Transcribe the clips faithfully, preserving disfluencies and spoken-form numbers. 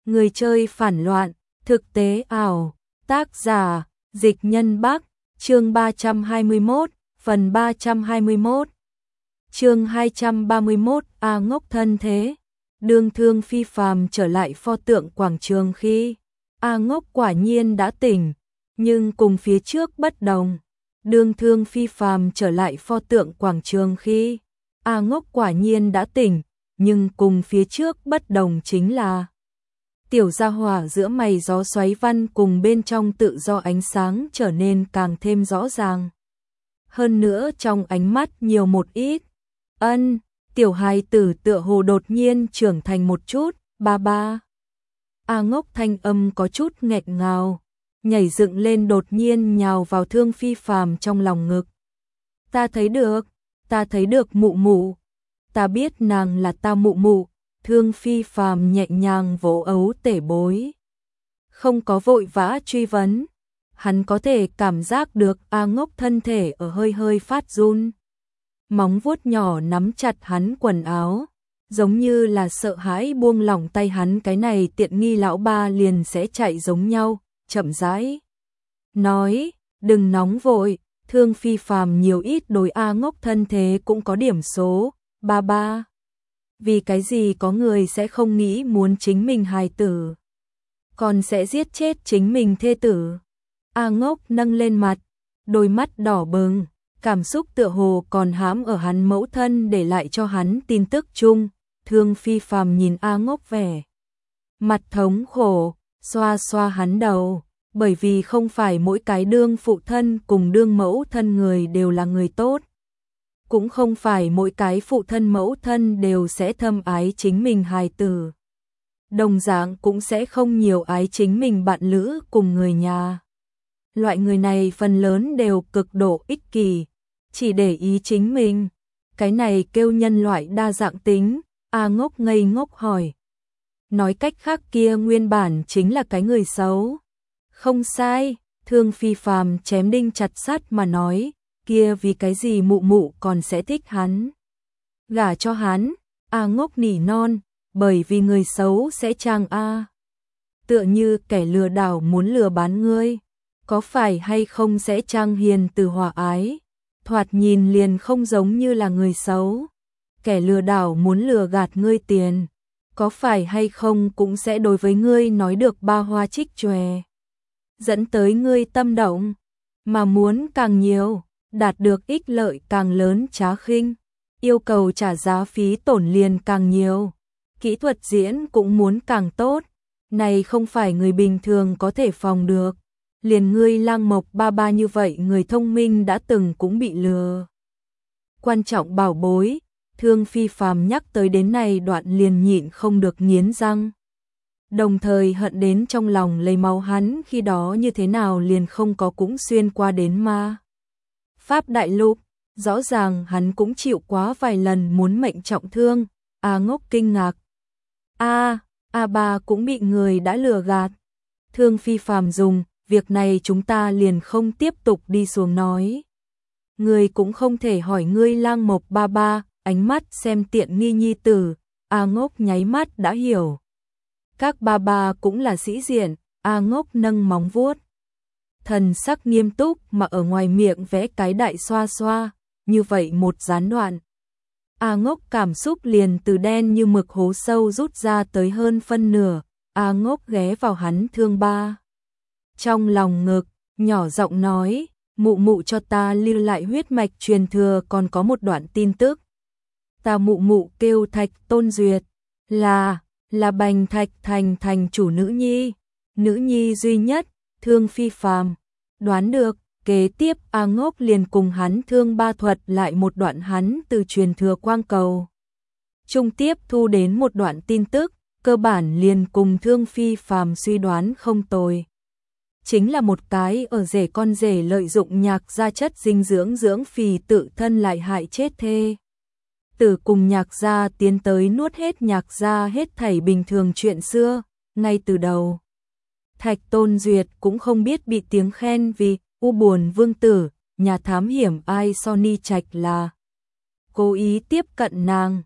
Người chơi phản loạn, thực tế ảo, tác giả, Dịch Nhân Bắc, chương ba trăm hai mươi mốt, phần ba trăm hai mươi mốt. Chương hai trăm ba mươi mốt, A Ngốc thân thế. Đương Thương Phi phàm trở lại pho tượng quảng trường khi A Ngốc quả nhiên đã tỉnh, nhưng cùng phía trước bất đồng. Đương Thương Phi phàm trở lại pho tượng quảng trường khi A Ngốc quả nhiên đã tỉnh, nhưng cùng phía trước bất đồng chính là tiểu gia hỏa giữa mày gió xoáy văn cùng bên trong tự do ánh sáng trở nên càng thêm rõ ràng. Hơn nữa trong ánh mắt nhiều một ít ân, tiểu hài tử tựa hồ đột nhiên trưởng thành một chút, ba ba. A Ngốc thanh âm có chút nghẹn ngào, nhảy dựng lên đột nhiên nhào vào Thương Phi phàm trong lòng ngực. Ta thấy được, ta thấy được mụ mụ, ta biết nàng là ta mụ mụ. Thương Phi phàm nhẹ nhàng vỗ ấu tể bối, không có vội vã truy vấn. Hắn có thể cảm giác được A Ngốc thân thể ở hơi hơi phát run. Móng vuốt nhỏ nắm chặt hắn quần áo, giống như là sợ hãi buông lỏng tay hắn cái này tiện nghi lão ba liền sẽ chạy giống nhau, chậm rãi nói, đừng nóng vội. Thương Phi phàm nhiều ít đối A Ngốc thân thế cũng có điểm số, ba ba. Vì cái gì có người sẽ không nghĩ muốn chính mình hài tử, còn sẽ giết chết chính mình thê tử. A Ngốc nâng lên mặt, đôi mắt đỏ bừng, cảm xúc tựa hồ còn hãm ở hắn mẫu thân để lại cho hắn tin tức chung. Thương Phi phàm nhìn A Ngốc vẻ mặt thống khổ, xoa xoa hắn đầu, bởi vì không phải mỗi cái đương phụ thân cùng đương mẫu thân người đều là người tốt. Cũng không phải mỗi cái phụ thân mẫu thân đều sẽ thâm ái chính mình hài tử. Đồng dạng cũng sẽ không nhiều ái chính mình bạn lữ cùng người nhà. Loại người này phần lớn đều cực độ ích kỷ, chỉ để ý chính mình. Cái này kêu nhân loại đa dạng tính. A Ngốc ngây ngốc hỏi. Nói cách khác kia nguyên bản chính là cái người xấu. Không sai, Thương Phi phàm chém đinh chặt sắt mà nói. Kia vì cái gì mụ mụ còn sẽ thích hắn, gả cho hắn. A Ngốc nỉ non, bởi vì người xấu sẽ trang A. Tựa như kẻ lừa đảo muốn lừa bán ngươi, có phải hay không sẽ trang hiền từ hòa ái, thoạt nhìn liền không giống như là người xấu. Kẻ lừa đảo muốn lừa gạt ngươi tiền, có phải hay không cũng sẽ đối với ngươi nói được ba hoa trích chòe, dẫn tới ngươi tâm động, mà muốn càng nhiều, đạt được ích lợi càng lớn trá khinh, yêu cầu trả giá phí tổn liền càng nhiều, kỹ thuật diễn cũng muốn càng tốt. Này không phải người bình thường có thể phòng được. Liền ngươi Lang Mộc ba ba như vậy người thông minh đã từng cũng bị lừa. Quan trọng bảo bối, Thương Phi phàm nhắc tới đến này đoạn liền nhịn không được nghiến răng. Đồng thời hận đến trong lòng lấy máu hắn khi đó như thế nào liền không có cũng xuyên qua đến ma Pháp Đại Lục, rõ ràng hắn cũng chịu quá vài lần muốn mệnh trọng thương. A Ngốc kinh ngạc. A, A ba cũng bị người đã lừa gạt. Thương Phi phàm dùng, việc này chúng ta liền không tiếp tục đi xuống nói. Người cũng không thể hỏi ngươi Lang Mộc ba ba, ánh mắt xem tiện nghi nhi tử. A Ngốc nháy mắt đã hiểu. Các ba ba cũng là sĩ diện. A Ngốc nâng móng vuốt, thần sắc nghiêm túc mà ở ngoài miệng vẽ cái đại xoa xoa, như vậy một gián đoạn. A Ngốc cảm xúc liền từ đen như mực hố sâu rút ra tới hơn phân nửa. A Ngốc ghé vào hắn thương ba trong lòng ngực, nhỏ giọng nói, mụ mụ cho ta lưu lại huyết mạch truyền thừa còn có một đoạn tin tức. Ta mụ mụ kêu Thạch Tôn Duyệt, là, là Bành Thạch thành thành chủ nữ nhi, nữ nhi duy nhất. Thương Phi phàm đoán được, kế tiếp A Ngốc liền cùng hắn thương ba thuật lại một đoạn hắn từ truyền thừa quang cầu trung tiếp thu đến một đoạn tin tức, cơ bản liền cùng Thương Phi phàm suy đoán không tồi. Chính là một cái ở rể con rể lợi dụng Nhạc gia chất dinh dưỡng dưỡng phì tự thân lại hại chết thê tử cùng Nhạc gia tiến tới nuốt hết Nhạc gia hết thảy bình thường chuyện xưa. Ngay từ đầu Thạch Tôn Duyệt cũng không biết bị tiếng khen vì u buồn vương tử, nhà thám hiểm ai Sony Trạch là cố ý tiếp cận nàng.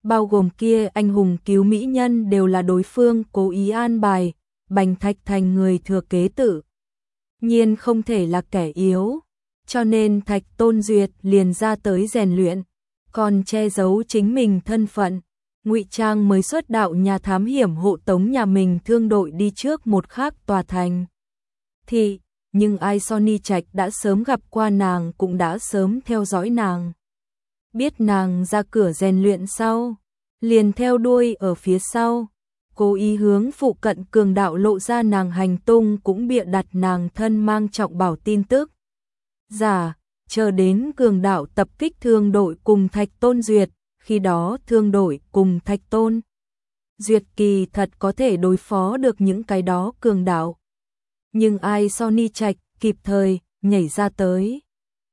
bao gồm kia anh hùng cứu mỹ nhân đều là đối phương cố ý an bài, Bành Thạch Thành người thừa kế tự nhiên không thể là kẻ yếu, cho nên Thạch Tôn Duyệt liền ra tới rèn luyện, còn che giấu chính mình thân phận, ngụy trang mới xuất đạo nhà thám hiểm hộ tống nhà mình thương đội đi trước một khác tòa thành. Thì, nhưng ai Sonny Trạch đã sớm gặp qua nàng cũng đã sớm theo dõi nàng. Biết nàng ra cửa rèn luyện sau, liền theo đuôi ở phía sau, cố ý hướng phụ cận cường đạo lộ ra nàng hành tung cũng bịa đặt nàng thân mang trọng bảo tin tức. Giả, chờ đến cường đạo tập kích thương đội cùng Thạch Tôn Duyệt, khi đó thương đội cùng Thạch Tôn Duyệt kỳ thật có thể đối phó được những cái đó cường đạo. Nhưng ai Sonny Trạch kịp thời nhảy ra tới,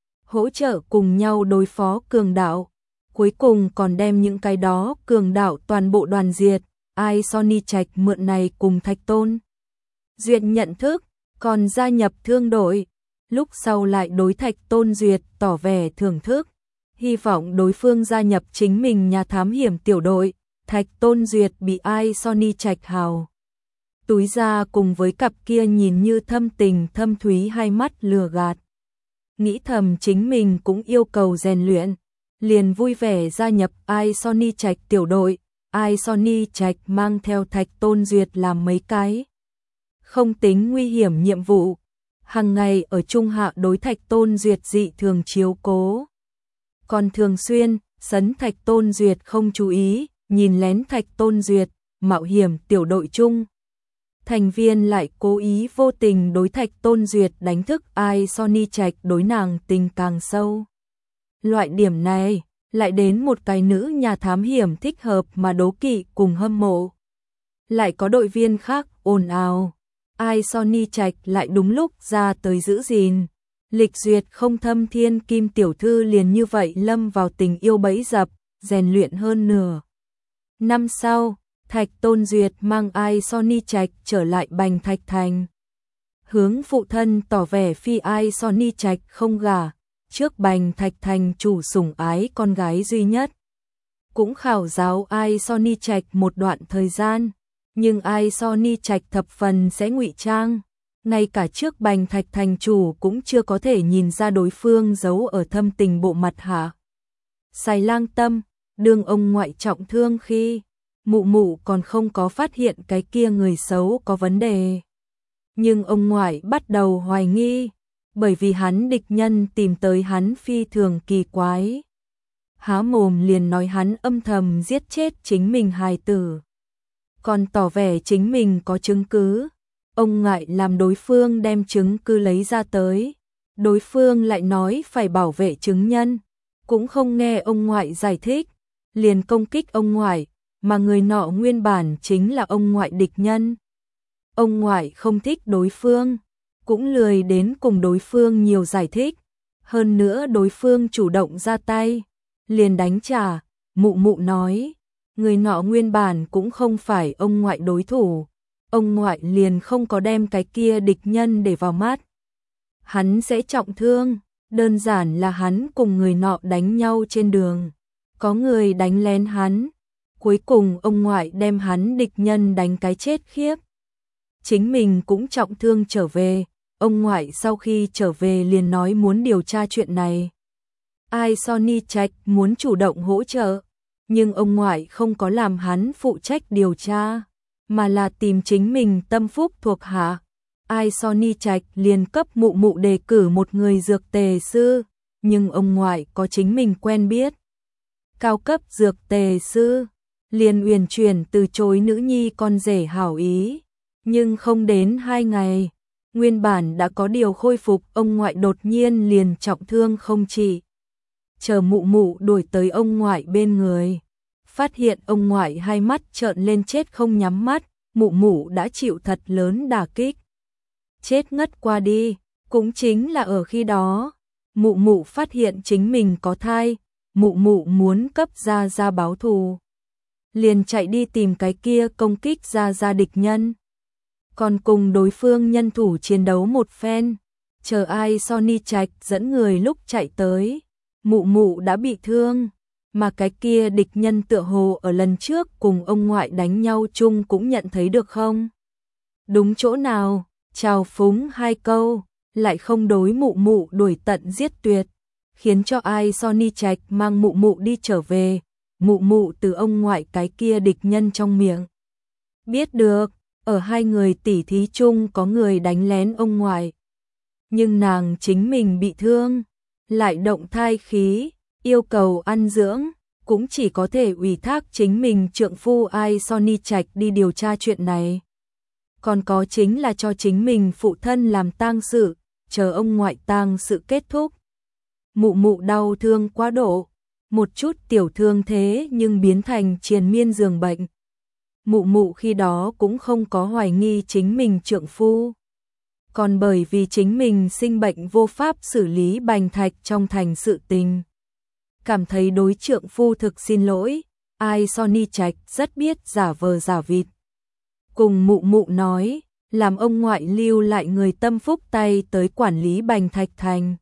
hỗ trợ cùng nhau đối phó cường đạo, cuối cùng còn đem những cái đó cường đạo toàn bộ đoàn diệt. Ai Sonny Trạch mượn này cùng Thạch Tôn Duyệt nhận thức, còn gia nhập thương đội, lúc sau lại đối Thạch Tôn Duyệt tỏ vẻ thưởng thức, hy vọng đối phương gia nhập chính mình nhà thám hiểm tiểu đội. Thạch Tôn Duyệt bị ai Sonny Trạch hào túi ra cùng với cặp kia nhìn như thâm tình thâm thúy hai mắt lừa gạt. Nghĩ thầm chính mình cũng yêu cầu rèn luyện, liền vui vẻ gia nhập ai Sonny Trạch tiểu đội. Ai Sonny Trạch mang theo Thạch Tôn Duyệt làm mấy cái không tính nguy hiểm nhiệm vụ, hàng ngày ở trung hạ đối Thạch Tôn Duyệt dị thường chiếu cố. Còn thường xuyên sấn Thạch Tôn Duyệt không chú ý, nhìn lén Thạch Tôn Duyệt, mạo hiểm tiểu đội chung. Thành viên lại cố ý vô tình đối Thạch Tôn Duyệt đánh thức ai Sonny Trạch đối nàng tình càng sâu. Loại điểm này lại đến một cái nữ nhà thám hiểm thích hợp mà đố kỵ cùng hâm mộ. Lại có đội viên khác ồn ào, ai Sonny Trạch lại đúng lúc ra tới giữ gìn. Lịch duyệt không thâm thiên kim tiểu thư liền như vậy lâm vào tình yêu bẫy dập, rèn luyện hơn nửa. Năm sau, Thạch Tôn Duyệt mang ai Sonny Trạch trở lại Bành Thạch Thành. Hướng phụ thân tỏ vẻ phi ai Sonny Trạch không gả, trước Bành Thạch Thành chủ sủng ái con gái duy nhất. Cũng khảo giáo ai Sonny Trạch một đoạn thời gian, nhưng ai Sonny Trạch thập phần sẽ ngụy trang. Ngay cả trước Bành Thạch Thành chủ cũng chưa có thể nhìn ra đối phương giấu ở thâm tình bộ mặt hạ. Xài Lang Tâm, đương ông ngoại trọng thương khi, mụ mụ còn không có phát hiện cái kia người xấu có vấn đề. Nhưng ông ngoại bắt đầu hoài nghi, bởi vì hắn địch nhân tìm tới hắn phi thường kỳ quái. Há mồm liền nói hắn âm thầm giết chết chính mình hài tử. Còn tỏ vẻ chính mình có chứng cứ. Ông ngại làm đối phương đem chứng cứ lấy ra tới. Đối phương lại nói phải bảo vệ chứng nhân. Cũng không nghe ông ngoại giải thích. Liền công kích ông ngoại, mà người nọ nguyên bản chính là ông ngoại địch nhân. Ông ngoại không thích đối phương, cũng lười đến cùng đối phương nhiều giải thích. Hơn nữa đối phương chủ động ra tay, liền đánh trả. Mụ mụ nói, người nọ nguyên bản cũng không phải ông ngoại đối thủ. Ông ngoại liền không có đem cái kia địch nhân để vào mắt. Hắn sẽ trọng thương, đơn giản là hắn cùng người nọ đánh nhau trên đường. Có người đánh lén hắn, cuối cùng ông ngoại đem hắn địch nhân đánh cái chết khiếp. Chính mình cũng trọng thương trở về, ông ngoại sau khi trở về liền nói muốn điều tra chuyện này. Ai Sonny Trạch muốn chủ động hỗ trợ, nhưng ông ngoại không có làm hắn phụ trách điều tra, mà là tìm chính mình tâm phúc thuộc hạ. Ai Sonny Trạch liền cấp mụ mụ đề cử một người dược tề sư, nhưng ông ngoại có chính mình quen biết. Cao cấp dược tề sư, liền uyển chuyển từ chối nữ nhi con rể hảo ý. Nhưng không đến hai ngày, nguyên bản đã có điều khôi phục ông ngoại đột nhiên liền trọng thương không trị. Chờ mụ mụ đuổi tới ông ngoại bên người, phát hiện ông ngoại hai mắt trợn lên chết không nhắm mắt, mụ mụ đã chịu thật lớn đả kích. Chết ngất qua đi, cũng chính là ở khi đó, mụ mụ phát hiện chính mình có thai, mụ mụ muốn cấp Gia Gia báo thù. Liền chạy đi tìm cái kia công kích Gia Gia địch nhân. Còn cùng đối phương nhân thủ chiến đấu một phen, chờ ai Sonny Trạch dẫn người lúc chạy tới, mụ mụ đã bị thương, Mà cái kia địch nhân tựa hồ ở lần trước cùng ông ngoại đánh nhau chung cũng nhận thấy được không? Đúng chỗ nào, chào phúng hai câu, lại không đối mụ mụ đuổi tận giết tuyệt, khiến cho ai Sony Trạch mang mụ mụ đi trở về, mụ mụ từ ông ngoại cái kia địch nhân trong miệng. Biết được, ở hai người tỉ thí chung có người đánh lén ông ngoại. Nhưng nàng chính mình bị thương, lại động thai khí, yêu cầu ăn dưỡng, cũng chỉ có thể ủy thác chính mình trượng phu ai Sony Trạch đi điều tra chuyện này. Còn có chính là cho chính mình phụ thân làm tang sự, chờ ông ngoại tang sự kết thúc. Mụ mụ đau thương quá độ, một chút tiểu thương thế nhưng biến thành triền miên giường bệnh. Mụ mụ khi đó cũng không có hoài nghi chính mình trượng phu. Còn bởi vì chính mình sinh bệnh vô pháp xử lý bành thạch trong thành sự tình. Cảm thấy đối trượng phu thực xin lỗi, ai Sony Trạch rất biết giả vờ giả vịt. Cùng mụ mụ nói, làm ông ngoại lưu lại người tâm phúc tay tới quản lý bành thạch thành.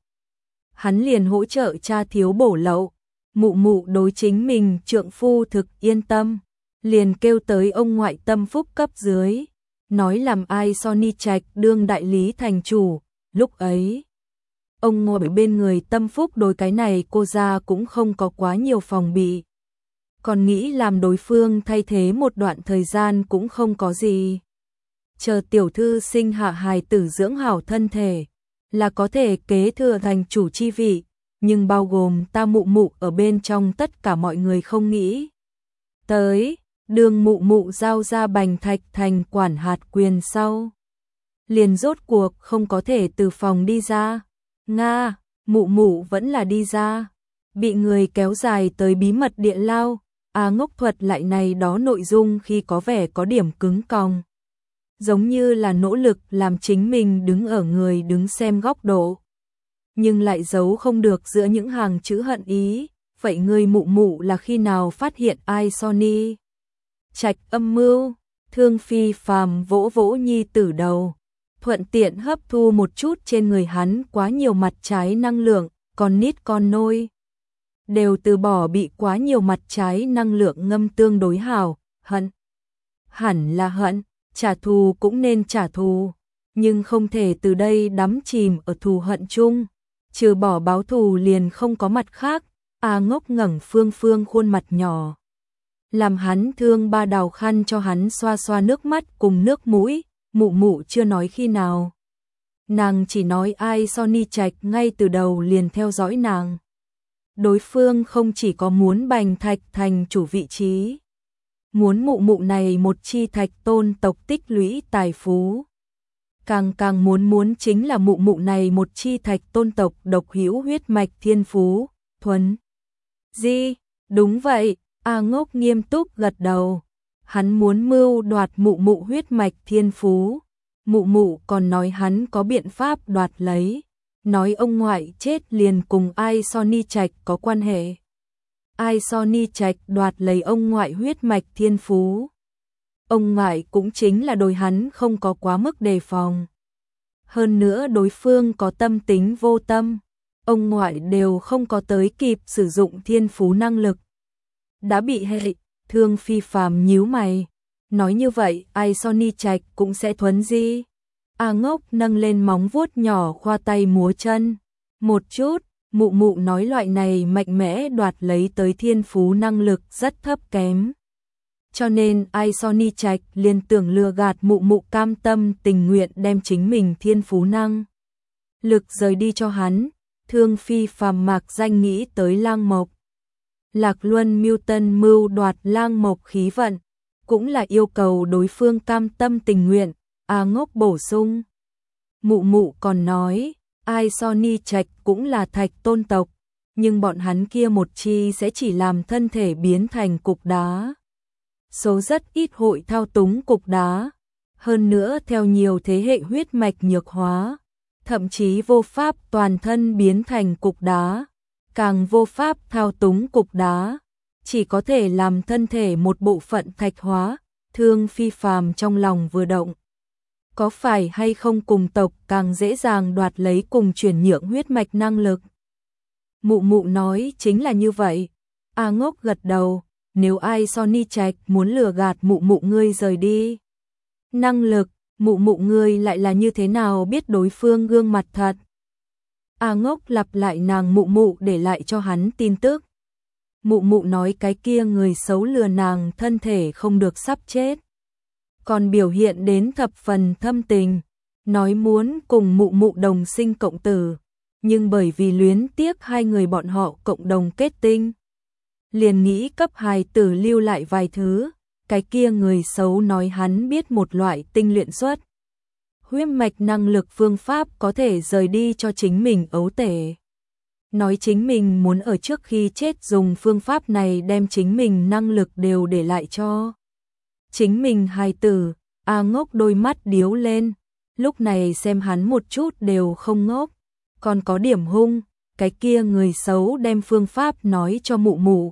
Hắn liền hỗ trợ cha thiếu bổ lậu, mụ mụ đối chính mình trượng phu thực yên tâm, liền kêu tới ông ngoại tâm phúc cấp dưới, nói làm ai Sony Trạch đương đại lý thành chủ, lúc ấy. Ông ngồi ở bên người tâm phúc đối cái này cô ra cũng không có quá nhiều phòng bị. Còn nghĩ làm đối phương thay thế một đoạn thời gian cũng không có gì. Chờ tiểu thư sinh hạ hài tử dưỡng hảo thân thể, là có thể kế thừa thành chủ chi vị, nhưng bao gồm ta mụ mụ ở bên trong tất cả mọi người không nghĩ. Tới, đường mụ mụ giao ra bành thạch thành quản hạt quyền sau. Liền rốt cuộc không có thể từ phòng đi ra. Nga, mụ mụ vẫn là đi ra. Bị người kéo dài tới bí mật địa lao, à ngốc thuật lại này đó nội dung khi có vẻ có điểm cứng còng. Giống như là nỗ lực làm chính mình đứng ở người đứng xem góc độ. Nhưng lại giấu không được giữa những hàng chữ hận ý. Vậy người mụ mụ là khi nào phát hiện ai Sony Trạch âm mưu? Thương Phi Phàm vỗ vỗ nhi tử đầu, thuận tiện hấp thu một chút trên người hắn quá nhiều mặt trái năng lượng, con nít con nôi đều từ bỏ bị quá nhiều mặt trái năng lượng ngâm tương đối hảo, hận. Hẳn là hận, trả thù cũng nên trả thù, nhưng không thể từ đây đắm chìm ở thù hận chung, trừ bỏ báo thù liền không có mặt khác. A ngốc ngẩng Phương Phương khuôn mặt nhỏ, làm hắn thương ba đào khăn cho hắn xoa xoa nước mắt cùng nước mũi, mụ mụ chưa nói khi nào. Nàng chỉ nói ai Sony Trạch ngay từ đầu liền theo dõi nàng. Đối phương không chỉ có muốn bành thạch thành chủ vị trí, muốn mụ mụ này một chi thạch tôn tộc tích lũy tài phú. Càng càng muốn muốn chính là mụ mụ này một chi thạch tôn tộc độc hữu huyết mạch thiên phú, thuần. Di, đúng vậy, A ngốc nghiêm túc gật đầu. Hắn muốn mưu đoạt mụ mụ huyết mạch thiên phú. Mụ mụ còn nói hắn có biện pháp đoạt lấy. Nói ông ngoại chết liền cùng ai Sony Trạch có quan hệ. Ai Sony Trạch đoạt lấy ông ngoại huyết mạch thiên phú. Ông ngoại cũng chính là đối hắn không có quá mức đề phòng. Hơn nữa đối phương có tâm tính vô tâm. Ông ngoại đều không có tới kịp sử dụng thiên phú năng lực. Đã bị hệ, Thương Phi Phàm nhíu mày. Nói như vậy, ai Sony Trạch cũng sẽ thuấn di. A ngốc nâng lên móng vuốt nhỏ khoa tay múa chân. Một chút, mụ mụ nói loại này mạnh mẽ đoạt lấy tới thiên phú năng lực rất thấp kém. Cho nên ai Sony Trạch liền tưởng lừa gạt mụ mụ cam tâm tình nguyện đem chính mình thiên phú năng lực rời đi cho hắn. Thương Phi Phàm mạc danh nghĩ tới Lang Mộc. Lạc Luân mưu tân mưu đoạt Lang Mộc khí vận, cũng là yêu cầu đối phương cam tâm tình nguyện. A ngốc bổ sung. Mụ mụ còn nói, ai Sony Trạch cũng là thạch tôn tộc, nhưng bọn hắn kia một chi sẽ chỉ làm thân thể biến thành cục đá. Số rất ít hội thao túng cục đá, hơn nữa theo nhiều thế hệ huyết mạch nhược hóa, thậm chí vô pháp toàn thân biến thành cục đá, càng vô pháp thao túng cục đá, chỉ có thể làm thân thể một bộ phận thạch hóa. Thương Phi Phàm trong lòng vừa động. Có phải hay không cùng tộc càng dễ dàng đoạt lấy cùng chuyển nhượng huyết mạch năng lực? Mụ mụ nói chính là như vậy. A Ngốc gật đầu, nếu ai Sonny Trạch muốn lừa gạt mụ mụ ngươi rời đi. Năng lực, mụ mụ ngươi lại là như thế nào biết đối phương gương mặt thật. A Ngốc lặp lại nàng mụ mụ để lại cho hắn tin tức. Mụ mụ nói cái kia người xấu lừa nàng thân thể không được sắp chết. Còn biểu hiện đến thập phần thâm tình, nói muốn cùng mụ mụ đồng sinh cộng tử, nhưng bởi vì luyến tiếc hai người bọn họ cộng đồng kết tinh, liền nghĩ cấp hài tử lưu lại vài thứ. Cái kia người xấu nói hắn biết một loại tinh luyện xuất huyết mạch năng lực phương pháp có thể rời đi cho chính mình ấu tể. Nói chính mình muốn ở trước khi chết dùng phương pháp này đem chính mình năng lực đều để lại cho chính mình hài tử. A Ngốc đôi mắt điếu lên, lúc này xem hắn một chút đều không ngốc, còn có điểm hung. Cái kia người xấu đem phương pháp nói cho mụ mụ,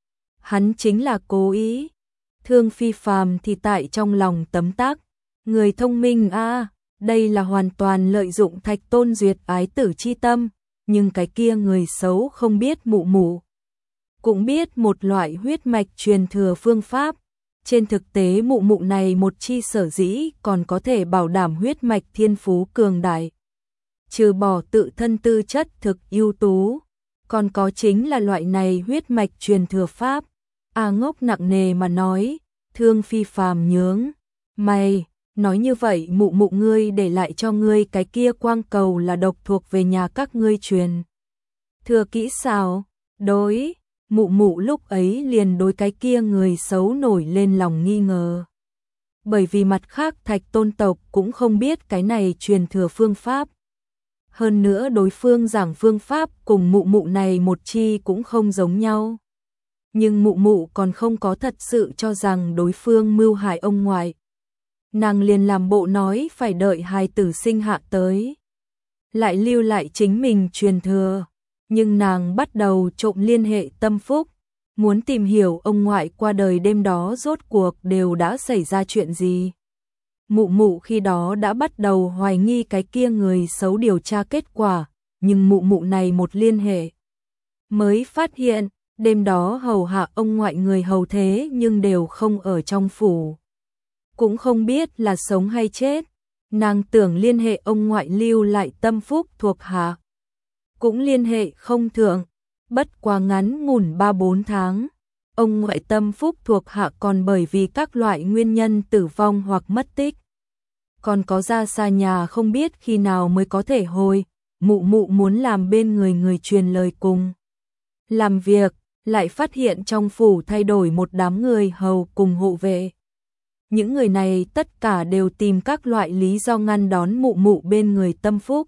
hắn chính là cố ý. Thương Phi Phàm thì tại trong lòng tấm tắc, người thông minh a, đây là hoàn toàn lợi dụng Thạch Tôn Duyệt ái tử chi tâm, nhưng cái kia người xấu không biết mụ mụ cũng biết một loại huyết mạch truyền thừa phương pháp. Trên thực tế mụ mụ này một chi sở dĩ còn có thể bảo đảm huyết mạch thiên phú cường đại, trừ bỏ tự thân tư chất thực ưu tú, còn có chính là loại này huyết mạch truyền thừa pháp. A Ngốc nặng nề mà nói. Thương Phi Phàm nhướng mày, nói như vậy mụ mụ ngươi để lại cho ngươi cái kia quang cầu là độc thuộc về nhà các ngươi truyền thừa kỹ sao? Đối, mụ mụ lúc ấy liền đối cái kia người xấu nổi lên lòng nghi ngờ. Bởi vì mặt khác Thạch Tôn tộc cũng không biết cái này truyền thừa phương pháp. Hơn nữa đối phương giảng phương pháp cùng mụ mụ này một chi cũng không giống nhau. Nhưng mụ mụ còn không có thật sự cho rằng đối phương mưu hại ông ngoại. Nàng liền làm bộ nói phải đợi hài tử sinh hạ tới, lại lưu lại chính mình truyền thừa. Nhưng nàng bắt đầu trộm liên hệ tâm phúc, muốn tìm hiểu ông ngoại qua đời đêm đó rốt cuộc đều đã xảy ra chuyện gì. Mụ mụ khi đó đã bắt đầu hoài nghi cái kia người xấu điều tra kết quả, nhưng mụ mụ này một liên hệ mới phát hiện, đêm đó hầu hạ ông ngoại người hầu thế nhưng đều không ở trong phủ. Cũng không biết là sống hay chết, nàng tưởng liên hệ ông ngoại lưu lại tâm phúc thuộc hạ. Cũng liên hệ không thượng, bất quá ngắn ngủn ba bốn tháng. Ông ngoại tâm phúc thuộc hạ còn bởi vì các loại nguyên nhân tử vong hoặc mất tích. Còn có ra xa nhà không biết khi nào mới có thể hồi, mụ mụ muốn làm bên người người truyền lời cùng làm việc, lại phát hiện trong phủ thay đổi một đám người hầu cùng hộ vệ. Những người này tất cả đều tìm các loại lý do ngăn đón mụ mụ bên người tâm phúc.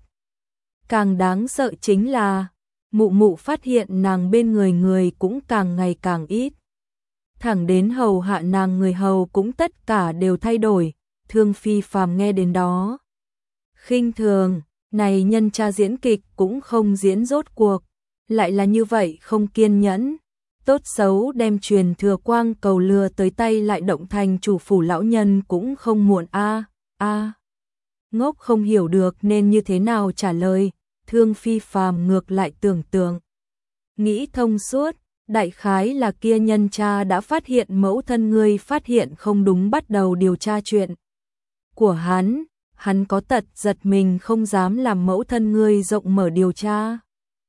Càng đáng sợ chính là, mụ mụ phát hiện nàng bên người người cũng càng ngày càng ít. Thẳng đến hầu hạ nàng người hầu cũng tất cả đều thay đổi. Thương Phi Phàm nghe đến đó khinh thường, này nhân cha diễn kịch cũng không diễn rốt cuộc, lại là như vậy không kiên nhẫn. Tốt xấu đem truyền thừa quang cầu lừa tới tay lại động thành chủ phủ lão nhân cũng không muộn a. A Ngốc không hiểu được nên như thế nào trả lời. Thương Phi Phàm ngược lại tưởng tượng, nghĩ thông suốt, đại khái là kia nhân cha đã phát hiện mẫu thân ngươi phát hiện không đúng, bắt đầu điều tra chuyện của hắn. Hắn có tật giật mình không dám làm mẫu thân ngươi rộng mở điều tra.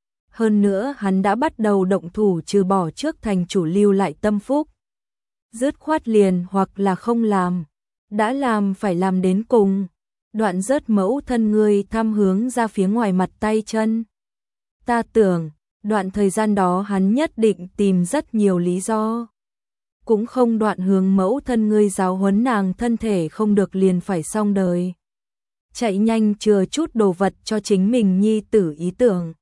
Hơn nữa hắn đã bắt đầu động thủ trừ bỏ trước thành chủ lưu lại tâm phúc. Dứt khoát liền hoặc là không làm, đã làm phải làm đến cùng. Đoạn rớt mẫu thân ngươi thăm hướng ra phía ngoài mặt tay chân. Ta tưởng, đoạn thời gian đó hắn nhất định tìm rất nhiều lý do. Cũng không đoạn hướng mẫu thân ngươi giáo huấn nàng thân thể không được liền phải xong đời. Chạy nhanh chừa chút đồ vật cho chính mình nhi tử ý tưởng.